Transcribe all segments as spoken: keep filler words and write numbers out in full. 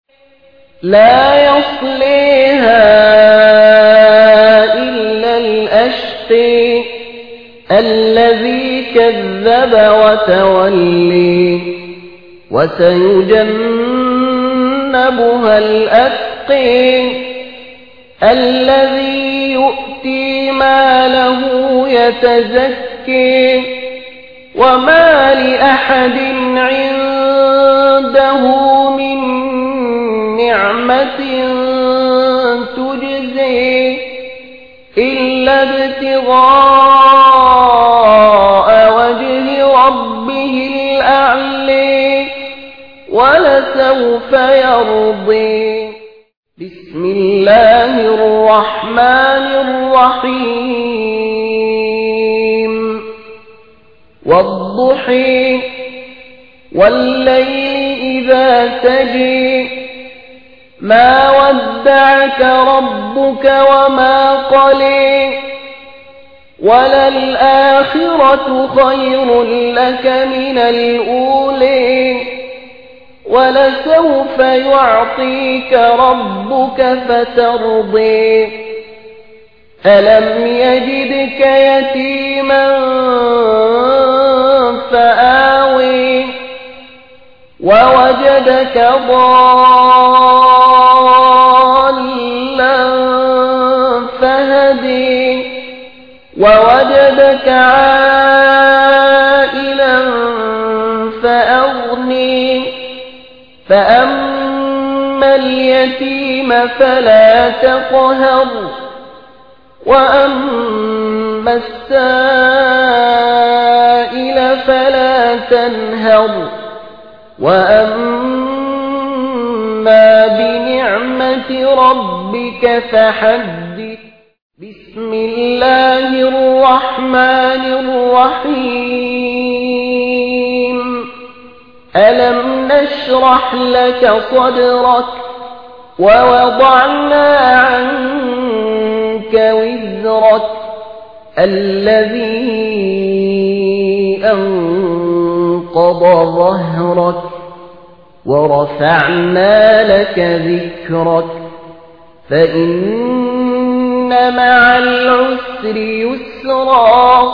لا يصليها إلا الأشقي الذي كذب وتولي وسيجنبها الأتقي الذي يؤتي ماله يتزكي وما لأحد عنده من نعمة تجزي إلا ابتغاء وجه ربه الأعلي ولسوف يرضي. بسم الله الرحمن الرحيم. والضحى والليل إذا سجى ما ودعك ربك وما قلى وللآخرة خير لك من الأولى ولسوف يعطيك ربك فترضي. ألم يجدك يتيما فآوي ووجدك ضالا فهدي ووجدك عائلا فأغني فأما اليتيم فلا تقهر وأما السائل فلا تنهر وأما بنعمة ربك فحدث. بسم الله الرحمن الرحيم. ألم نشرح لك صدرك ووضعنا عنك وزرك الذي أنقض ظهرك ورفعنا لك ذكرك فإن مع العسر يسرا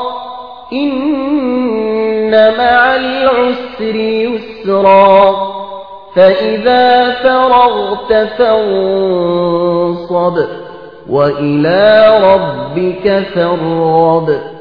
إن مع العسر يسرا فإذا فرغت فانصب وإلى ربك فارغب.